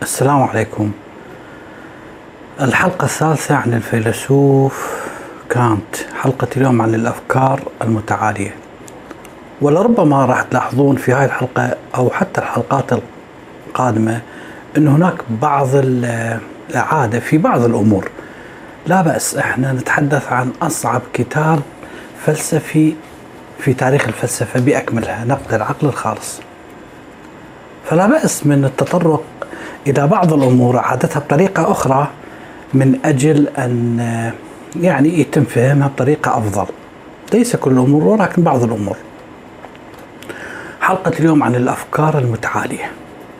السلام عليكم. الحلقة الثالثة عن الفيلسوف كانت. حلقة اليوم عن الأفكار المتعالية، ولربما راح تلاحظون في هاي الحلقة أو حتى الحلقات القادمة أن هناك بعض الإعادة في بعض الأمور. لا بأس، احنا نتحدث عن أصعب كتاب فلسفي في تاريخ الفلسفة بأكملها، نقد العقل الخالص. فلا بأس من التطرق إلى بعض الأمور إعادتها بطريقة أخرى من أجل أن يتم فهمها بطريقة أفضل. ليس كل الأمور ولكن بعض الأمور. حلقة اليوم عن الأفكار المتعالية.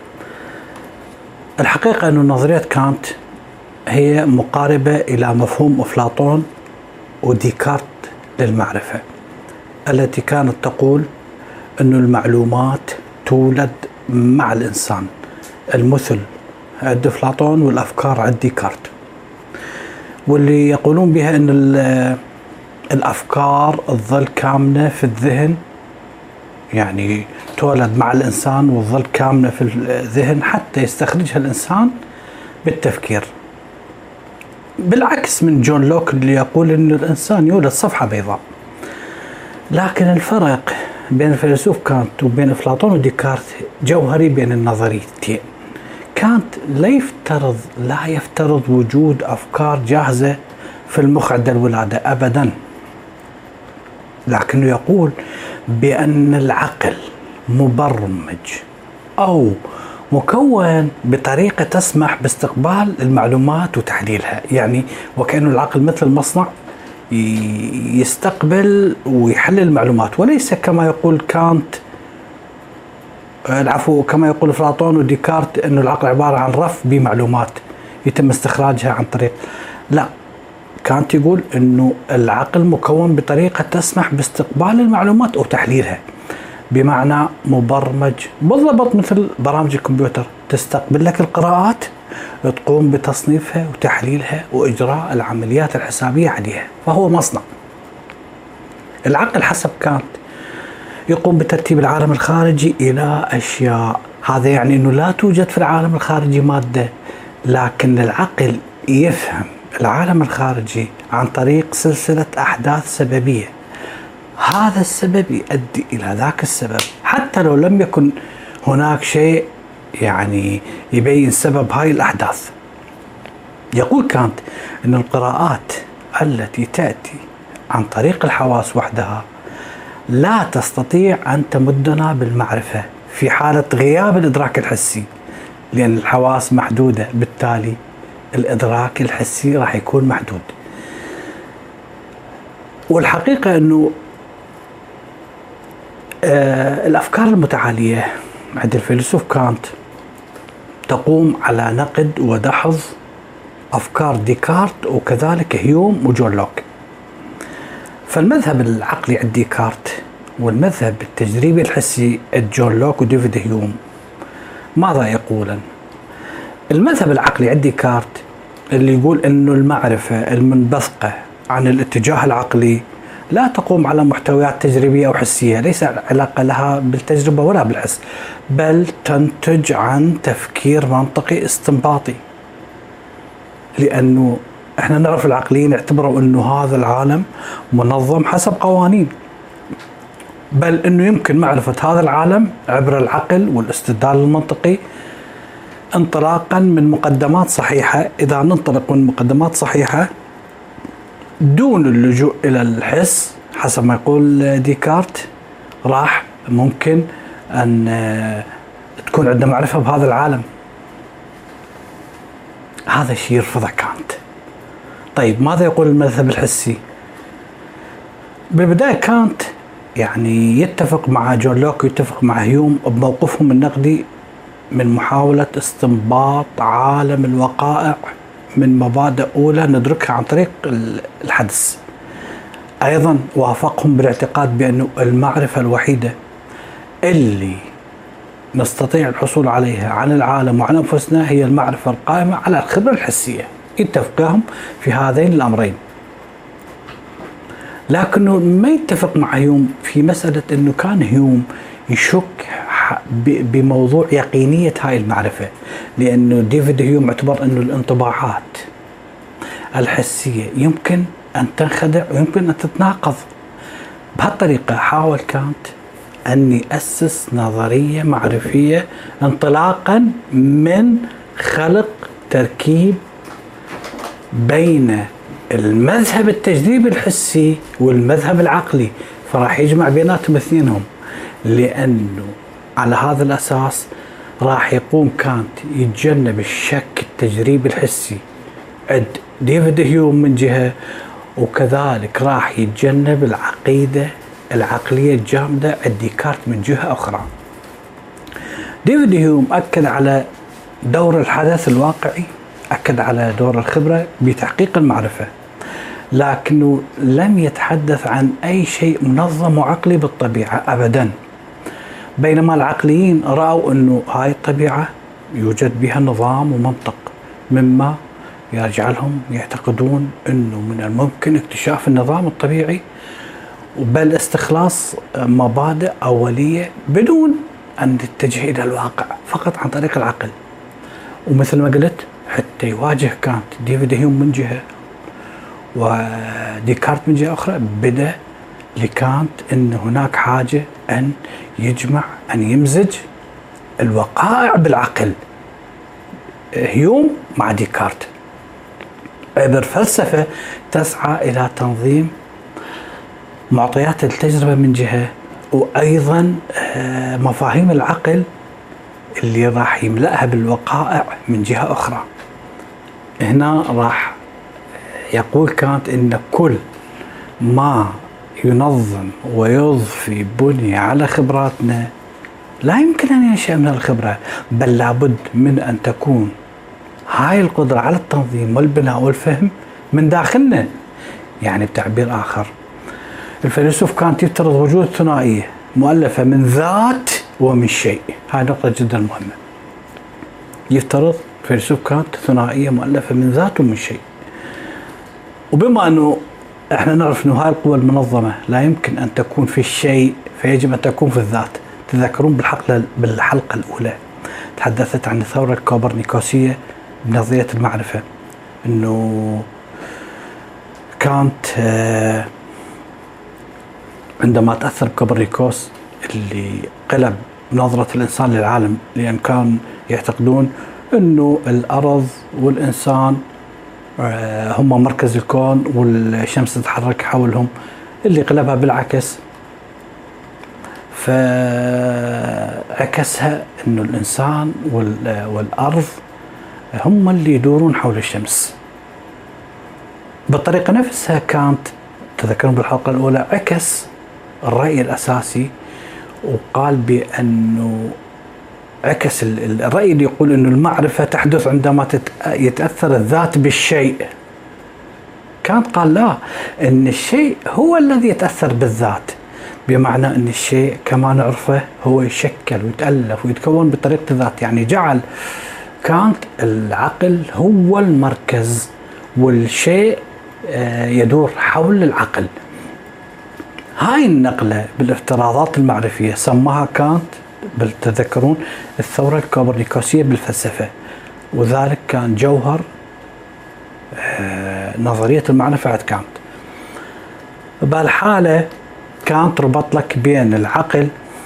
الحقيقة أن نظرية كانت هي مقاربة إلى مفهوم أفلاطون وديكارت للمعرفة، التي كانت تقول أن المعلومات تولد مع الإنسان، المثل عند أفلاطون والأفكار عند ديكارت، واللي يقولون بها أن الأفكار تظل كامنة في الذهن، يعني تولد مع الإنسان وتظل كامنة في الذهن حتى يستخرجها الإنسان بالتفكير، بالعكس من جون لوك اللي يقول أن الإنسان يولد صفحة بيضاء. لكن الفرق بين الفيلسوف كانت وبين أفلاطون وديكارت جوهري بين النظريتين. كانت لا يفترض وجود أفكار جاهزة في المخ عند الولادة أبدا، لكنه يقول بأن العقل مبرمج أو مكون بطريقة تسمح باستقبال المعلومات وتحليلها، يعني وكأن العقل مثل مصنع يستقبل ويحلل المعلومات، وليس كما يقول كانت كما يقول أفلاطون وديكارت أن العقل عبارة عن رف بمعلومات يتم استخراجها عن طريق. لا، كانت يقول أنه العقل مكون بطريقة تسمح باستقبال المعلومات أو تحليلها، بمعنى مبرمج بالضبط مثل برامج الكمبيوتر، تستقبل لك القراءات، تقوم بتصنيفها وتحليلها وإجراء العمليات الحسابية عليها، فهو مصنع. العقل حسب كانت يقوم بترتيب العالم الخارجي إلى أشياء. هذا يعني أنه لا توجد في العالم الخارجي مادة، لكن العقل يفهم العالم الخارجي عن طريق سلسلة أحداث سببية. هذا السبب يؤدي إلى ذاك السبب، حتى لو لم يكن هناك شيء يعني يبين سبب هاي الأحداث. يقول كانت أن القراءات التي تأتي عن طريق الحواس وحدها لا تستطيع أن تمدنا بالمعرفة في حالة غياب الإدراك الحسي، لأن الحواس محدودة، بالتالي الإدراك الحسي راح يكون محدود. والحقيقة أنه الأفكار المتعالية عند الفيلسوف كانت تقوم على نقد ودحض أفكار ديكارت وكذلك هيوم وجون لوك. فالمذهب العقلي عند ديكارت والمذهب التجريبي الحسي عند جون لوك وديفيد هيوم ماذا يقولون؟ المذهب العقلي عند ديكارت اللي يقول أنه المعرفة المنبثقة عن الاتجاه العقلي لا تقوم على محتويات تجريبية أو حسية، ليس علاقة لها بالتجربة ولا بالحس، بل تنتج عن تفكير منطقي استنباطي. لأنه احنا نعرف العقليين يعتبروا أنه هذا العالم منظم حسب قوانين، بل أنه يمكن معرفة هذا العالم عبر العقل والاستدلال المنطقي انطلاقا من مقدمات صحيحة. إذا ننطلق من مقدمات صحيحة دون اللجوء إلى الحس حسب ما يقول ديكارت، راح ممكن أن تكون عندنا معرفة بهذا العالم. هذا الشيء يرفضه كانت. طيب ماذا يقول المذهب الحسي؟ بالبداية كانت يعني يتفق مع جون لوك ويتفق مع هيوم بموقفهم النقدي من محاولة استنباط عالم الوقائع من مبادئ أولى ندركها عن طريق الحدس. أيضا وافقهم بالاعتقاد بأن المعرفة الوحيدة اللي نستطيع الحصول عليها عن العالم وعن أنفسنا هي المعرفة القائمة على الخبرة الحسية. يتفقهم في هذين الأمرين، لكنه ما يتفق مع هيوم في مسألة أنه كان هيوم يشك بموضوع يقينية هاي المعرفة، لأنه ديفيد هيوم اعتبر أنه الانطباعات الحسية يمكن أن تنخدع ويمكن أن تتناقض. بهالطريقة حاول كانت أن يأسس نظرية معرفية انطلاقا من خلق تركيب بين المذهب التجريبي الحسي والمذهب العقلي، فراح يجمع بيناتهم اثنينهم، لأنه على هذا الأساس راح يقوم كانت يتجنب الشك التجريبي الحسي عند ديفيد هيوم من جهة، وكذلك راح يتجنب العقيدة العقلية الجامدة عند ديكارت من جهة أخرى. ديفيد هيوم أكد على دور الحدث الواقعي، أكد على دور الخبرة بتحقيق المعرفة، لكنه لم يتحدث عن أي شيء منظم وعقلي بالطبيعة أبدا، بينما العقليين رأوا أنه هاي الطبيعة يوجد بها نظام ومنطق، مما يجعلهم يعتقدون أنه من الممكن اكتشاف النظام الطبيعي بل استخلاص مبادئ أولية بدون أن تتجه إلى الواقع، فقط عن طريق العقل. ومثل ما قلت حتى يواجه كانت ديفيد هيوم من جهة وديكارت من جهة أخرى، بدأ لكانت أن هناك حاجة أن يجمع، أن يمزج الوقائع بالعقل، هيوم مع ديكارت، عبر فلسفة تسعى إلى تنظيم معطيات التجربة من جهة، وأيضا مفاهيم العقل اللي راح يملأها بالوقائع من جهة أخرى. هنا راح يقول كانت إن كل ما ينظم ويضفي بني على خبراتنا لا يمكن أن ينشأ من الخبرة، بل لابد من أن تكون هاي القدرة على التنظيم والبناء والفهم من داخلنا. يعني بتعبير آخر، الفيلسوف كانت يفترض وجود ثنائية مؤلفة من ذات ومن شيء. هاي نقطة جدا مهمة. يفترض الفيلسوف كانت ثنائية مؤلفة من ذات ومن شيء، وبما أنه احنا نعرف أنه هاي القوى المنظمة لا يمكن أن تكون في الشيء، فيجب أن تكون في الذات. تذكرون بالحلقة الأولى تحدثت عن الثورة الكوبرنيكوسية بنظرية المعرفة، أنه كانت عندما تأثر كوبرنيكوس اللي قلب نظرة الإنسان للعالم، لأن كان يعتقدون أنه الأرض والإنسان هم مركز الكون والشمس تتحرك حولهم، اللي قلبها بالعكس، فعكسها أنه الإنسان والأرض هم اللي يدورون حول الشمس. بالطريقة نفسها كانت تذكرون بالحلقة الأولى عكس الرأي الأساسي، وقال بأنه عكس الرأي اللي يقول أنه المعرفة تحدث عندما يتأثر الذات بالشيء. كانت قال لا، أن الشيء هو الذي يتأثر بالذات، بمعنى أن الشيء كما نعرفه هو يشكل ويتألف ويتكون بطريقة الذات. يعني جعل كانت العقل هو المركز والشيء يدور حول العقل. هاي النقلة بالافتراضات المعرفية سماها كانت تذكرون الثورة الكوبرنيكوسية بالفلسفة، وذلك كان جوهر نظرية المعرفة عند كانت. بهالحالة كانت ربط لك بين العقل،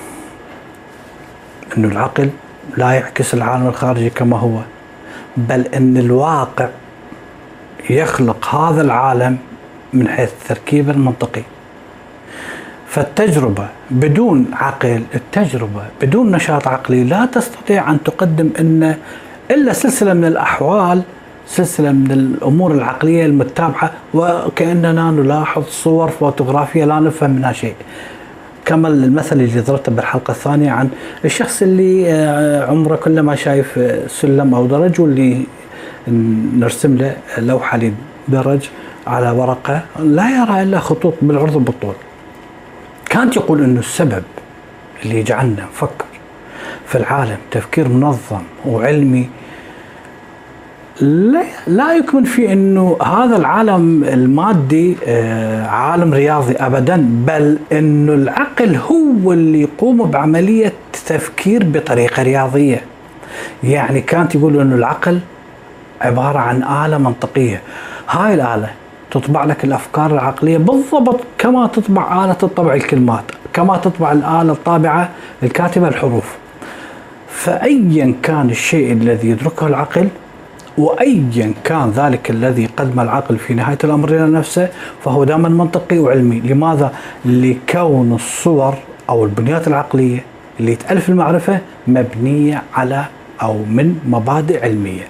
أنه العقل لا يعكس العالم الخارجي كما هو، بل أن الواقع يخلق هذا العالم من حيث التركيب المنطقي. فالتجربة بدون عقل، التجربة بدون نشاط عقلي لا تستطيع أن تقدم إلا سلسلة من الأحوال، سلسلة من الأمور العقلية المتابعة، وكأننا نلاحظ صور فوتوغرافية لا نفهم منها شيء. كما المثل اللي ضربته بالحلقة الثانية عن الشخص اللي عمره كله ما شايف سلم أو درج، واللي نرسم له لوحة لدرج على ورقة لا يرى إلا خطوط بالعرض وبالطول. كانت يقول أنه السبب اللي يجعلنا نفكر في العالم تفكير منظم وعلمي لا يكمن في انه هذا العالم المادي عالم رياضي ابدا، بل انه العقل هو اللي يقوم بعملية تفكير بطريقة رياضية. يعني كانت يقول انه العقل عبارة عن آلة منطقية، هاي الآلة تطبع لك الأفكار العقلية بالضبط كما تطبع آلة الطبع الكلمات، كما تطبع الآلة الطابعة الكاتبة الحروف. فأيا كان الشيء الذي يدركه العقل، وأيا كان ذلك الذي قدم العقل في نهاية الأمر إلى نفسه، فهو دائما منطقي وعلمي. لماذا؟ لكون الصور أو البنيات العقلية اللي تألف المعرفة مبنية على أو من مبادئ علمية.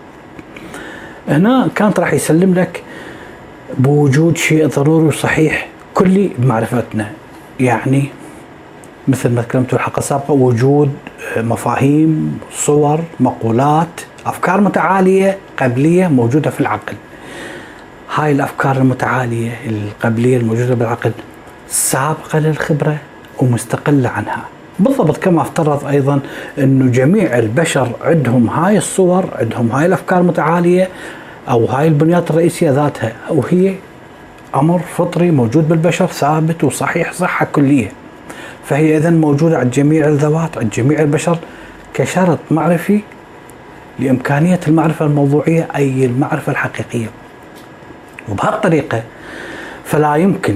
هنا كانت راح يسلم لك بوجود شيء ضروري وصحيح كلي بمعرفتنا، يعني مثل ما تكلمت في الحلقة السابقة، وجود مفاهيم، صور، مقولات، أفكار متعالية قبلية موجودة في العقل. هاي الأفكار المتعالية القبلية الموجودة بالعقل سابقة للخبرة ومستقلة عنها، بالضبط كما افترض أيضا أنه جميع البشر عندهم هاي الصور، عندهم هاي الأفكار المتعالية أو هاي البنيات الرئيسية ذاتها، وهي أمر فطري موجود بالبشر ثابت وصحيح صحة كلية. فهي إذن موجودة عند جميع الذوات، عند جميع البشر كشرط معرفي لإمكانية المعرفة الموضوعية، أي المعرفة الحقيقية. وبهالطريقة فلا يمكن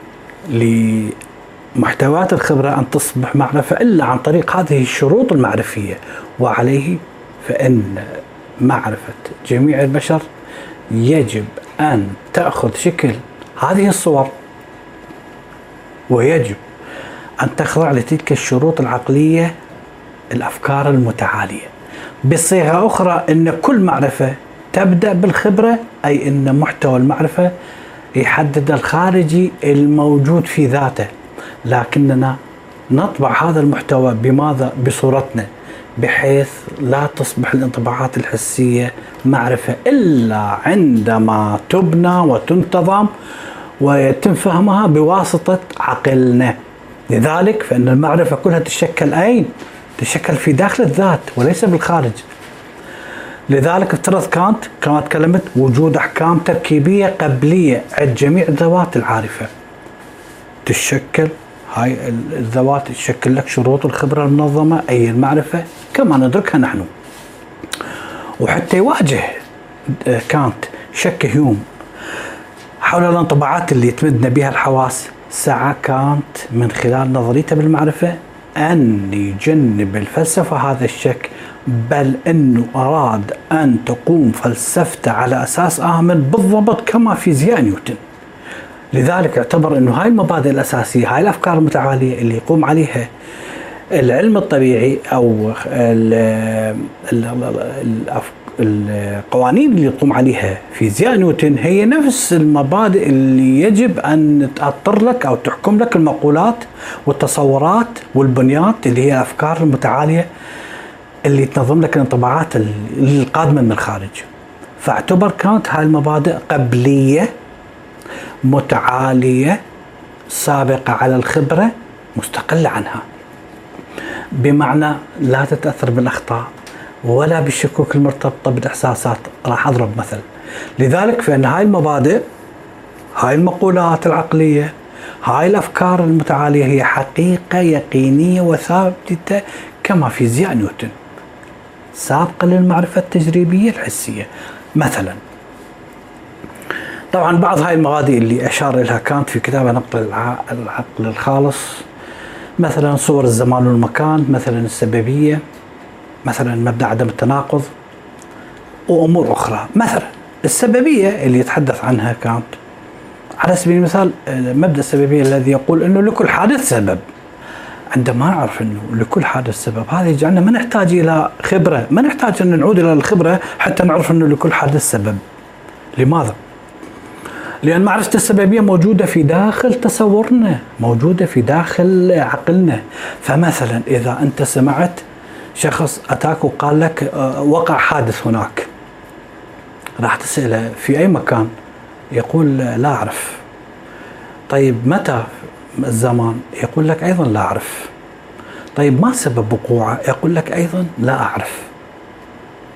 لمحتويات الخبرة أن تصبح معرفة إلا عن طريق هذه الشروط المعرفية. وعليه فإن معرفة جميع البشر يجب أن تأخذ شكل هذه الصور، ويجب أن تخضع لتلك الشروط العقلية، الأفكار المتعالية. بصيغة أخرى، أن كل معرفة تبدأ بالخبرة، أي أن محتوى المعرفة يحدد الخارجي الموجود في ذاته، لكننا نطبع هذا المحتوى بماذا؟ بصورتنا، بحيث لا تصبح الانطباعات الحسية معرفة إلا عندما تبنى وتنتظم ويتم فهمها بواسطة عقلنا. لذلك فإن المعرفة كلها تتشكل أين؟ تتشكل في داخل الذات وليس بالخارج. لذلك افترض كانت كما تكلمت وجود أحكام تركيبية قبلية عند جميع الذوات العارفة، تتشكل هاي الذوات تشكل لك شروط الخبرة المنظمة، أي المعرفة كما ندركها نحن. وحتى يواجه كانت شك هيوم حول الانطباعات اللي تمدنا بها الحواس، سعى كانت من خلال نظريته بالمعرفة أن يجنب الفلسفة هذا الشك، بل أنه أراد أن تقوم فلسفته على أساس آمن بالضبط كما فيزياء نيوتن. لذلك اعتبر أنه هاي المبادئ الأساسية، هاي الأفكار المتعالية اللي يقوم عليها العلم الطبيعي أو القوانين اللي يقوم عليها فيزياء نيوتن، هي نفس المبادئ اللي يجب أن تأطر لك أو تحكم لك المقولات والتصورات والبنيات اللي هي الأفكار المتعالية اللي تنظم لك الانطباعات القادمة من الخارج. فاعتبر كانت هاي المبادئ قبلية متعالية سابقة على الخبرة مستقلة عنها، بمعنى لا تتأثر بالأخطاء ولا بالشكوك المرتبطة بالإحساسات. راح أضرب مثل. لذلك فإن هاي المبادئ، هاي المقولات العقلية، هاي الأفكار المتعالية هي حقيقة يقينية وثابتة كما فيزياء نيوتن، سابقة للمعرفة التجريبية الحسية. مثلا طبعا بعض هاي المبادئ اللي أشار إليها كانت في كتابه نقد العقل الخالص، مثلا صور الزمان والمكان، مثلا السببية، مثلا مبدأ عدم التناقض، وأمور أخرى. مثلا السببية اللي يتحدث عنها كانت على سبيل المثال مبدأ السببية الذي يقول أنه لكل حادث سبب. عندما نعرف أنه لكل حادث سبب، هذا يجعلنا ما نحتاج إلى خبرة، ما نحتاج أن نعود إلى الخبرة حتى نعرف أنه لكل حادث سبب. لماذا؟ لأن معرفة السببية موجودة في داخل تصورنا، موجودة في داخل عقلنا. فمثلا إذا أنت سمعت شخص أتاك وقال لك وقع حادث هناك، راح تسأله في أي مكان؟ يقول لا أعرف. طيب متى الزمان؟ يقول لك أيضا لا أعرف. طيب ما سبب وقوعه؟ يقول لك أيضا لا أعرف.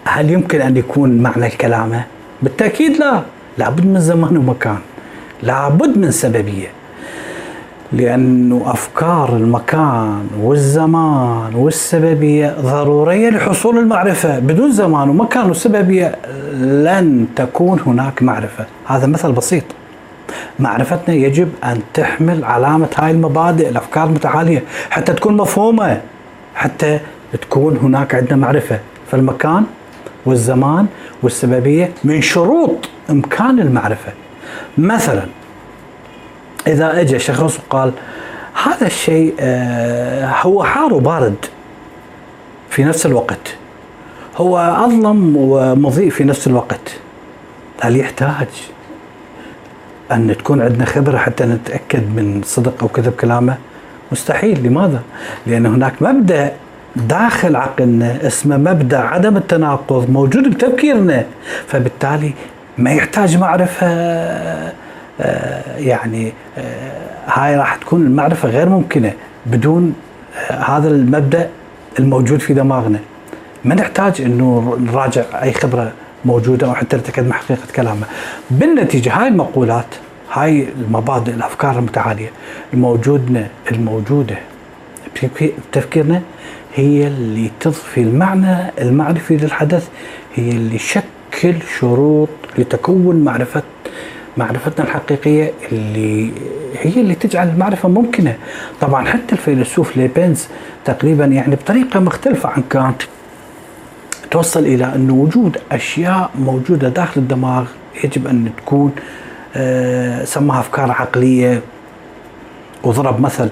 هل يمكن أن يكون معنى الكلام؟ بالتأكيد لا، لابد من زمان ومكان، لابد من سببية، لأن أفكار المكان والزمان والسببية ضرورية لحصول المعرفة. بدون زمان ومكان وسببية لن تكون هناك معرفة. هذا مثل بسيط. معرفتنا يجب أن تحمل علامة هاي المبادئ، الأفكار المتعالية، حتى تكون مفهومة، حتى تكون هناك عندنا معرفة. فالمكان والزمان والسببية من شروط إمكان المعرفة. مثلا إذا أجى شخص وقال هذا الشيء هو حار وبارد في نفس الوقت، هو أظلم ومضيء في نفس الوقت، هل يحتاج أن تكون عندنا خبرة حتى نتأكد من صدق أو كذب كلامه؟ مستحيل. لماذا؟ لأن هناك مبدأ داخل عقلنا اسمه مبدأ عدم التناقض موجود بتفكيرنا، فبالتالي ما يحتاج معرفة. هاي راح تكون المعرفة غير ممكنة بدون هذا المبدأ الموجود في دماغنا. ما نحتاج انه نراجع اي خبرة موجودة او حتى نتأكد من حقيقة كلامه. بالنتيجة هاي المقولات، هاي المبادئ، الافكار المتعالية الموجودة بتفكيرنا هي اللي تضفي المعنى المعرفي للحدث، هي اللي شكل شروط لتكون معرفتنا الحقيقية، هي اللي تجعل المعرفة ممكنة. طبعا حتى الفيلسوف ليبنز تقريبا بطريقة مختلفة عن كانت توصل إلى أن وجود أشياء موجودة داخل الدماغ يجب أن تكون سماها أفكار عقلية. وضرب مثل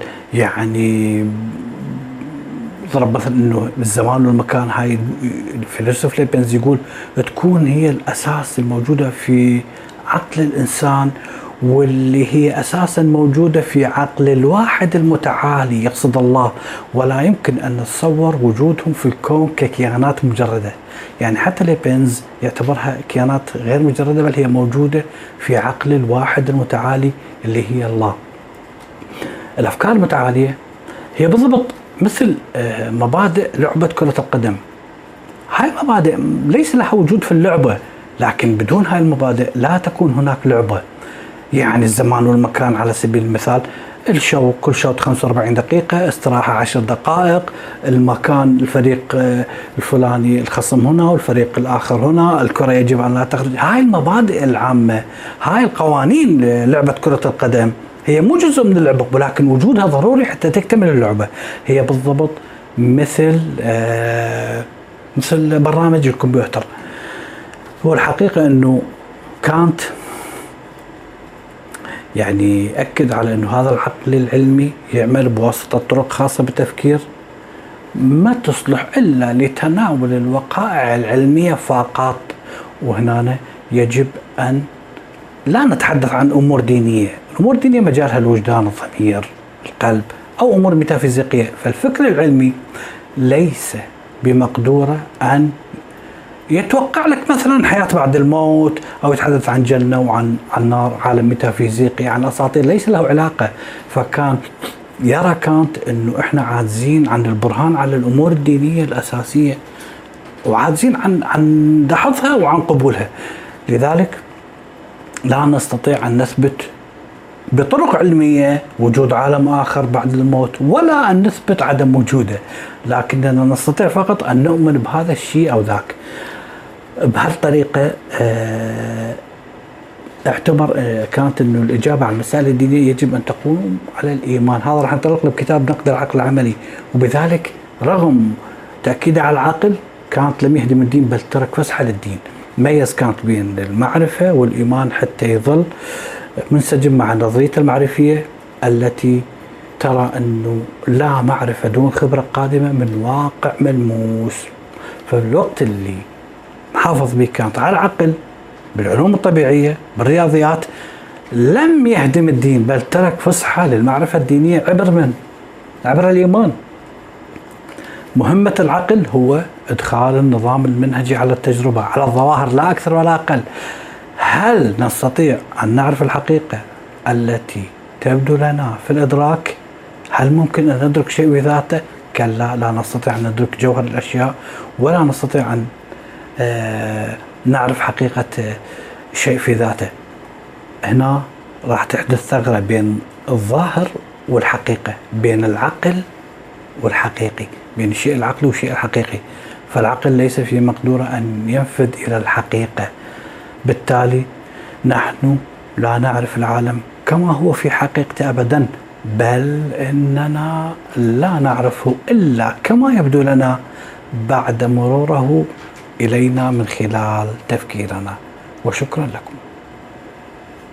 أنه الزمان والمكان، هاي الفيلسوف ليبنز يقول تكون هي الأساس الموجودة في عقل الإنسان، واللي هي أساسا موجودة في عقل الواحد المتعالي يقصد الله، ولا يمكن أن نتصور وجودهم في الكون ككيانات مجردة. حتى ليبنز يعتبرها كيانات غير مجردة، بل هي موجودة في عقل الواحد المتعالي اللي هي الله. الأفكار المتعالية هي بالضبط مثل مبادئ لعبة كرة القدم. هاي المبادئ ليس لها وجود في اللعبة، لكن بدون هاي المبادئ لا تكون هناك لعبة. الزمان والمكان على سبيل المثال، كل شوط 45 دقيقة، استراحة 10 دقائق، المكان الفريق الفلاني الخصم هنا والفريق الآخر هنا، الكرة يجب أن لا تخرج. هاي المبادئ العامة، هاي القوانين لعبة كرة القدم هي مو جزء من اللعبة، ولكن وجودها ضروري حتى تكتمل اللعبة. هي بالضبط مثل برنامج الكمبيوتر. هو الحقيقة أنه كانت أكد على أنه هذا العقل العلمي يعمل بواسطة طرق خاصة بالتفكير ما تصلح إلا لتناول الوقائع العلمية فقط. وهنا يجب أن لا نتحدث عن أمور دينية. الأمور الدينية مجالها الوجدان، الضمير، القلب، أو أمور ميتافيزيقية. فالفكر العلمي ليس بمقدوره أن يتوقع لك مثلا حياة بعد الموت، أو يتحدث عن جنة وعن نار، عالم ميتافيزيقي، عن أساطير ليس له علاقة. فكان يرى كانت أنه إحنا عاجزين عن البرهان على الأمور الدينية الأساسية، وعاجزين عن دحضها وعن قبولها. لذلك لا نستطيع أن نثبت بطرق علمية وجود عالم آخر بعد الموت، ولا أن نثبت عدم وجوده، لكننا نستطيع فقط أن نؤمن بهذا الشيء أو ذاك. بهالطريقة اعتبر كانت أنه الإجابة على المسائل الدينية يجب أن تقوم على الإيمان. هذا راح نطرق له بكتاب نقد العقل العملي. وبذلك رغم تأكيده على العقل كانت لم يهدم الدين، بل ترك فسحة للدين. ميز كانت بين المعرفة والإيمان حتى يظل منسجم مع نظرية المعرفية التي ترى أنه لا معرفة دون خبرة قادمة من واقع ملموس. فالوقت اللي حافظ به كانت على العقل بالعلوم الطبيعية بالرياضيات لم يهدم الدين، بل ترك فسحة للمعرفة الدينية عبر الإيمان. مهمة العقل هو إدخال النظام المنهجي على التجربة، على الظواهر، لا أكثر ولا أقل. هل نستطيع أن نعرف الحقيقة التي تبدو لنا في الإدراك؟ هل ممكن أن ندرك شيء بذاته؟ كلا، لا نستطيع أن ندرك جوهر الأشياء، ولا نستطيع أن نعرف حقيقة شيء في ذاته. هنا راح تحدث ثغرة بين الظاهر والحقيقة، بين العقل والحقيقي، بين الشيء العقلي والشيء الحقيقي. فالعقل ليس في مقدوره أن ينفذ إلى الحقيقة، بالتالي نحن لا نعرف العالم كما هو في حقيقته أبدا، بل إننا لا نعرفه إلا كما يبدو لنا بعد مروره إلينا من خلال تفكيرنا. وشكرا لكم.